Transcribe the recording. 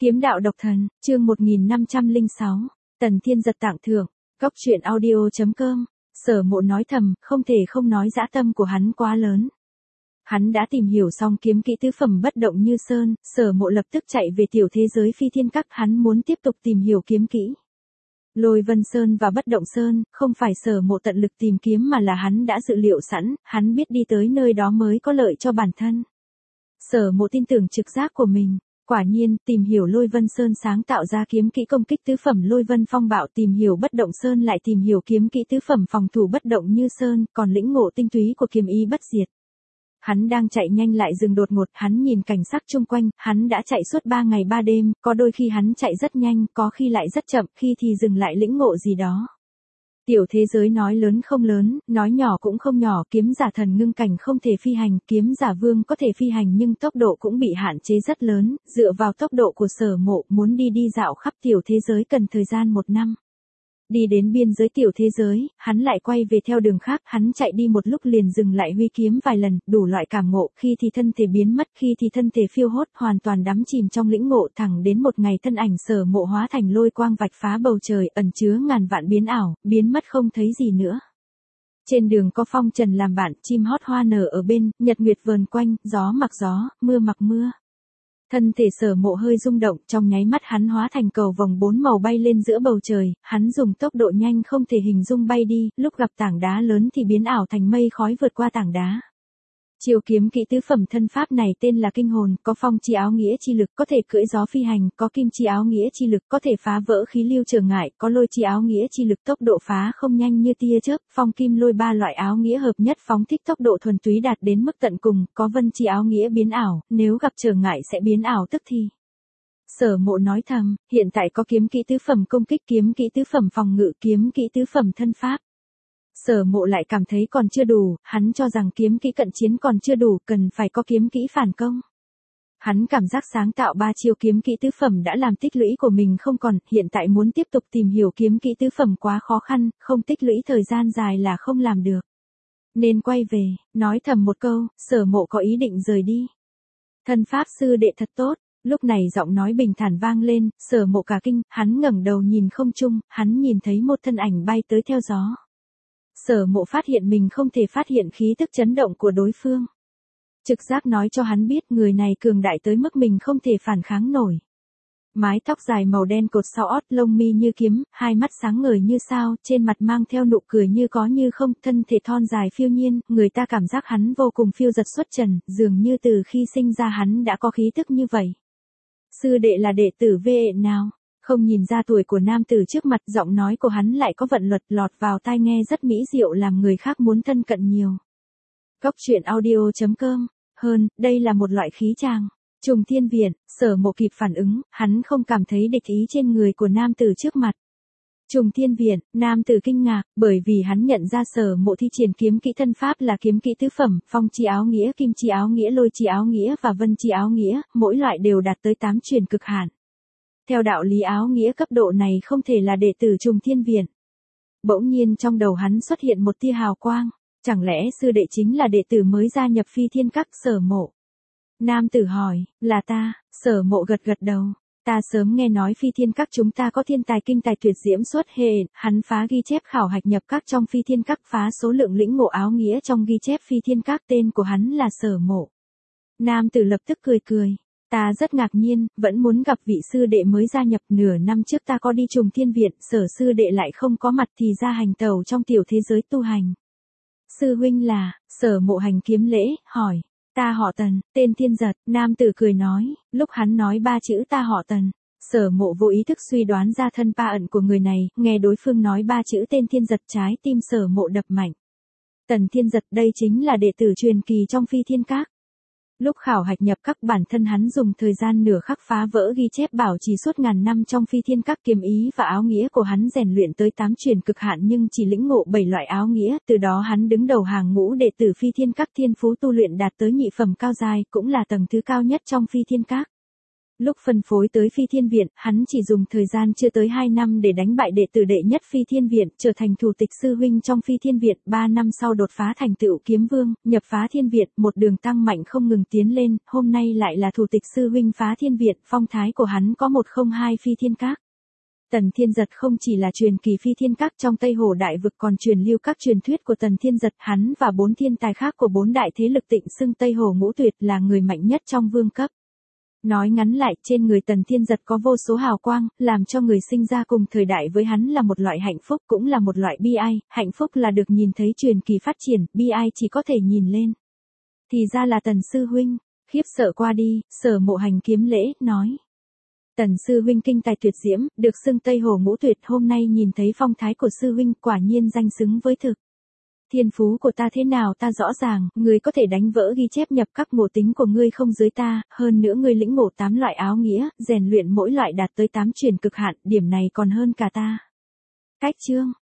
Kiếm đạo độc thần, chương 1506, Tần Thiên Giật tặng thưởng, góc truyện audio.com, Sở Mộ nói thầm, không thể không nói dã tâm của hắn quá lớn. Hắn đã tìm hiểu xong kiếm kỹ tứ phẩm bất động như sơn, Sở Mộ lập tức chạy về tiểu thế giới phi thiên các, hắn muốn tiếp tục tìm hiểu kiếm kỹ. Lôi Vân Sơn và Bất Động Sơn, không phải Sở Mộ tận lực tìm kiếm mà là hắn đã dự liệu sẵn, hắn biết đi tới nơi đó mới có lợi cho bản thân. Sở Mộ tin tưởng trực giác của mình. Quả nhiên, tìm hiểu Lôi Vân Sơn sáng tạo ra kiếm kỹ công kích tứ phẩm Lôi Vân Phong Bạo, tìm hiểu Bất Động Sơn lại tìm hiểu kiếm kỹ tứ phẩm phòng thủ bất động như sơn, còn lĩnh ngộ tinh túy của kiếm ý bất diệt. Hắn đang chạy nhanh lại dừng đột ngột, hắn nhìn cảnh sắc chung quanh, hắn đã chạy suốt 3 ngày 3 đêm, có đôi khi hắn chạy rất nhanh, có khi lại rất chậm, khi thì dừng lại lĩnh ngộ gì đó. Tiểu thế giới nói lớn không lớn, nói nhỏ cũng không nhỏ, kiếm giả thần ngưng cảnh không thể phi hành, kiếm giả vương có thể phi hành nhưng tốc độ cũng bị hạn chế rất lớn, dựa vào tốc độ của Sở Mộ muốn đi dạo khắp tiểu thế giới cần thời gian 1 năm. Đi đến biên giới tiểu thế giới, hắn lại quay về theo đường khác, hắn chạy đi một lúc liền dừng lại huy kiếm vài lần, đủ loại cảm ngộ, khi thì thân thể biến mất, khi thì thân thể phiêu hốt, hoàn toàn đắm chìm trong lĩnh ngộ, thẳng đến một ngày thân ảnh Sở Mộ hóa thành lôi quang vạch phá bầu trời, ẩn chứa ngàn vạn biến ảo, biến mất không thấy gì nữa. Trên đường có phong trần làm bạn, chim hót hoa nở ở bên, nhật nguyệt vờn quanh, gió mặc gió, mưa mặc mưa. Thân thể Sở Mộ hơi rung động, trong nháy mắt hắn hóa thành cầu vồng 4 màu bay lên giữa bầu trời, hắn dùng tốc độ nhanh không thể hình dung bay đi, lúc gặp tảng đá lớn thì biến ảo thành mây khói vượt qua tảng đá. Chiêu kiếm kỹ tứ phẩm thân pháp này tên là Kinh Hồn, có phong chi áo nghĩa chi lực có thể cưỡi gió phi hành, có kim chi áo nghĩa chi lực có thể phá vỡ khí lưu trở ngại, có lôi chi áo nghĩa chi lực tốc độ phá không nhanh như tia chớp, phong kim lôi 3 loại áo nghĩa hợp nhất phóng thích tốc độ thuần túy đạt đến mức tận cùng, có vân chi áo nghĩa biến ảo, nếu gặp trở ngại sẽ biến ảo tức thì. Sở Mộ nói thầm, hiện tại có kiếm kỹ tứ phẩm công kích, kiếm kỹ tứ phẩm phòng ngự, kiếm kỹ tứ phẩm thân pháp. Sở Mộ lại cảm thấy còn chưa đủ, hắn cho rằng kiếm kỹ cận chiến còn chưa đủ, cần phải có kiếm kỹ phản công. Hắn cảm giác sáng tạo 3 chiêu kiếm kỹ tứ phẩm đã làm tích lũy của mình không còn, hiện tại muốn tiếp tục tìm hiểu kiếm kỹ tứ phẩm quá khó khăn, không tích lũy thời gian dài là không làm được. Nên quay về, nói thầm một câu, Sở Mộ có ý định rời đi. Thân pháp sư đệ thật tốt, lúc này giọng nói bình thản vang lên, Sở Mộ cả kinh, hắn ngẩng đầu nhìn không trung, hắn nhìn thấy một thân ảnh bay tới theo gió. Sở Mộ phát hiện mình không thể phát hiện khí tức chấn động của đối phương. Trực giác nói cho hắn biết người này cường đại tới mức mình không thể phản kháng nổi. Mái tóc dài màu đen cột sau ót, lông mi như kiếm, hai mắt sáng ngời như sao, trên mặt mang theo nụ cười như có như không, thân thể thon dài phiêu nhiên, người ta cảm giác hắn vô cùng phiêu dật xuất trần, dường như từ khi sinh ra hắn đã có khí tức như vậy. Sư đệ là đệ tử vệ nào? Không nhìn ra tuổi của nam tử trước mặt, giọng nói của hắn lại có vận luật, lọt vào tai nghe rất mỹ diệu làm người khác muốn thân cận nhiều. Góc truyện audio.com, hơn, đây là một loại khí tràng. Trùng Thiên Viện, Sở Mộ kịp phản ứng, hắn không cảm thấy địch ý trên người của nam tử trước mặt. Trùng Thiên Viện, nam tử kinh ngạc, bởi vì hắn nhận ra Sở Mộ thi triển kiếm kỹ thân pháp là kiếm kỹ tứ phẩm, phong chi áo nghĩa, kim chi áo nghĩa, lôi chi áo nghĩa và vân chi áo nghĩa, mỗi loại đều đạt tới 8 truyền cực hạn. Theo đạo lý áo nghĩa cấp độ này không thể là đệ tử Trùng Thiên Viện. Bỗng nhiên trong đầu hắn xuất hiện một tia hào quang, chẳng lẽ sư đệ chính là đệ tử mới gia nhập phi thiên các? Sở Mộ. Nam tử hỏi, là ta? Sở Mộ gật gật đầu. Ta sớm nghe nói phi thiên các chúng ta có thiên tài kinh tài tuyệt diễm xuất hiện, hắn phá ghi chép khảo hạch nhập các trong phi thiên các, phá số lượng lĩnh ngộ áo nghĩa trong ghi chép phi thiên các, tên của hắn là Sở Mộ. Nam tử lập tức cười cười. Ta rất ngạc nhiên, vẫn muốn gặp vị sư đệ mới gia nhập, nửa năm trước ta có đi Trùng Thiên Viện, Sở sư đệ lại không có mặt thì ra hành tẩu trong tiểu thế giới tu hành. Sư huynh là? Sở Mộ hành kiếm lễ, hỏi. Ta họ Tần, tên Thiên Giật, nam tử cười nói, lúc hắn nói 3 chữ ta họ Tần. Sở Mộ vô ý thức suy đoán ra thân pa ẩn của người này, nghe đối phương nói 3 chữ tên Thiên Giật, trái tim Sở Mộ đập mạnh. Tần Thiên Giật, đây chính là đệ tử truyền kỳ trong phi thiên các. Lúc khảo hạch nhập các, bản thân hắn dùng thời gian nửa khắc phá vỡ ghi chép bảo trì suốt ngàn năm trong phi thiên các, kiếm ý và áo nghĩa của hắn rèn luyện tới 8 truyền cực hạn nhưng chỉ lĩnh ngộ 7 loại áo nghĩa, từ đó hắn đứng đầu hàng ngũ đệ tử phi thiên các, thiên phú tu luyện đạt tới nhị phẩm cao giai, cũng là tầng thứ cao nhất trong phi thiên các. Lúc phân phối tới Phi Thiên Viện, hắn chỉ dùng thời gian chưa tới 2 năm để đánh bại đệ tử đệ nhất Phi Thiên Viện, trở thành thủ tịch sư huynh trong Phi Thiên Viện, 3 năm sau đột phá thành tựu kiếm vương, nhập phá Thiên Viện, một đường tăng mạnh không ngừng tiến lên, hôm nay lại là thủ tịch sư huynh phá Thiên Viện, phong thái của hắn có 102 Phi Thiên Các. Tần Thiên Giật không chỉ là truyền kỳ Phi Thiên Các trong Tây Hồ Đại Vực còn truyền lưu các truyền thuyết của Tần Thiên Giật, hắn và 4 thiên tài khác của 4 đại thế lực tịnh xưng Tây Hồ Ngũ Tuyệt là người mạnh nhất trong vương cấp. Nói ngắn lại, trên người Tần Thiên Giật có vô số hào quang, làm cho người sinh ra cùng thời đại với hắn là một loại hạnh phúc cũng là một loại bi ai, hạnh phúc là được nhìn thấy truyền kỳ phát triển, bi ai chỉ có thể nhìn lên. Thì ra là Tần sư huynh, khiếp sợ qua đi, Sở Mộ Hành kiếm lễ, nói. Tần sư huynh kinh tài tuyệt diễm, được xưng Tây Hồ Ngũ Tuyệt, hôm nay nhìn thấy phong thái của sư huynh quả nhiên danh xứng với thực. Thiên phú của ta thế nào ta rõ ràng, ngươi có thể đánh vỡ ghi chép nhập các ngộ tính của ngươi không dưới ta, hơn nữa ngươi lĩnh ngộ 8 loại áo nghĩa, rèn luyện mỗi loại đạt tới 8 truyền cực hạn, điểm này còn hơn cả ta. Cách chương